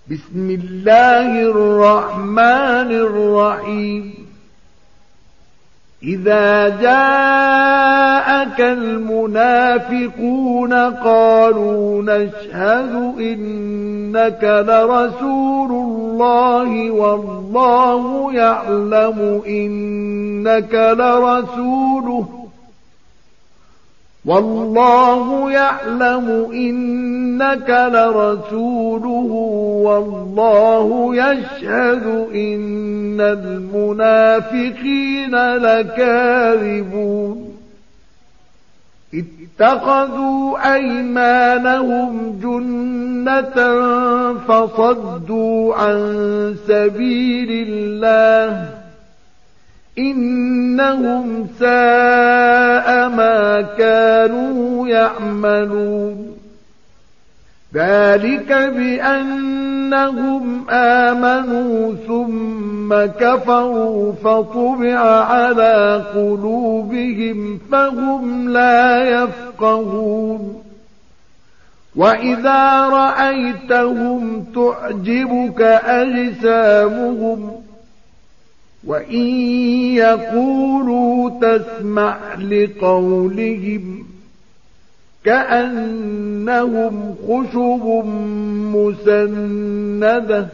بسم الله الرحمن الرحيم. إذا جاءك المنافقون قالوا نشهد إنك لرسول الله والله يعلم إنك لرسوله والله يشهد إن المنافقين لكاذبون. اتخذوا أيمانهم جنة فصدوا عن سبيل الله إنهم ساء ما كانوا يعملون. ذلك بأنهم آمنوا ثم كفروا فطبع على قلوبهم فهم لا يفقهون. وإذا رأيتهم تعجبك أجسامهم وإن يقولوا تسمع لقولهم كأنهم خشب مسندة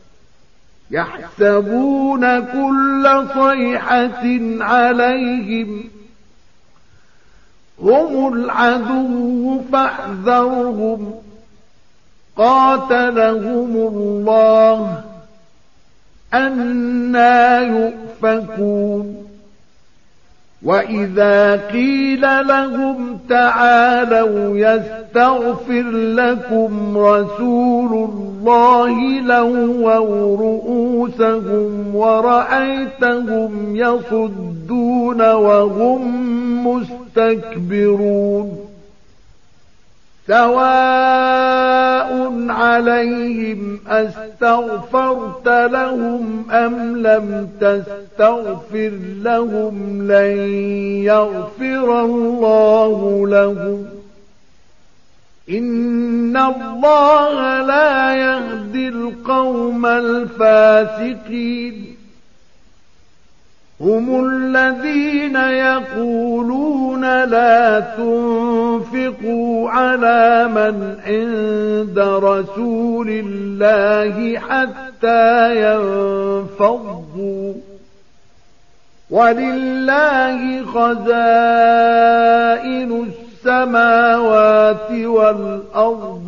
يحسبون كل صيحة عليهم هم العدو فاحذرهم قاتلهم الله أنى يؤفكون. وإذا قيل لهم تعالوا يستغفر لكم رسول الله لووا رؤوسهم ورأيتهم يصدون وهم مستكبرون. سواء عليهم أستغفرت لهم أم لم تستغفر لهم لن يغفر الله لهم إن الله لا يهدي القوم الفاسقين. هم الذين يقولون لا تنفقوا على من عند رسول الله حتى ينفضوا ولله خزائن السماوات والأرض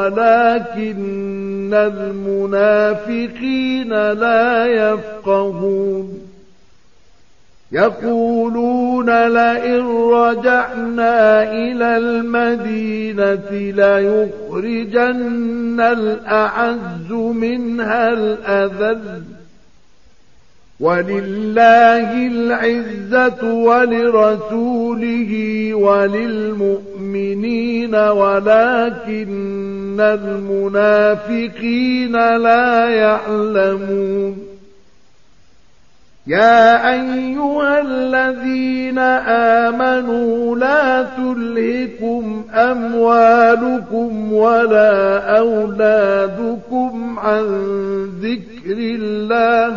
ولكن المنافقين لا يفقهون. يقولون لئن رجعنا إلى المدينة ليخرجن الأعز منها الأذل ولله العزة ولرسوله وللمؤمنين ولكن المنافقين لا يعلمون. يا أيها الذين آمنوا لا تلهكم أموالكم ولا أولادكم عن ذكر الله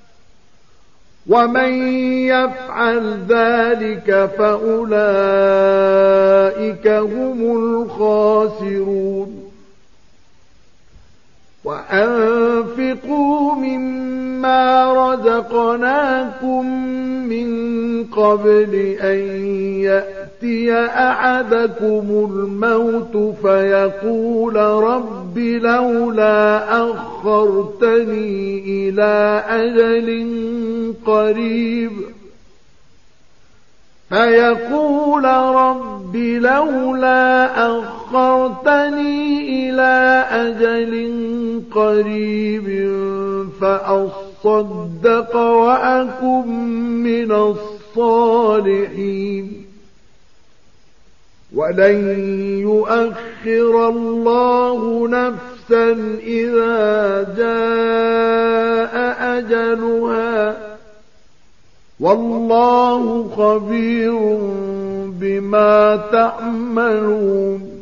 ومن يفعل ذلك فأولئك هم الخاسرون. وأنفقوا مما رزقناكم من قبل أن يأتي أحدكم الموت فيقول رب لولا أخرتني إلى أجل قريب فأصدق وأكن من الصالحين. ولن يؤخر الله نفسا إذا جاء أجلها والله خبير بما تعملون.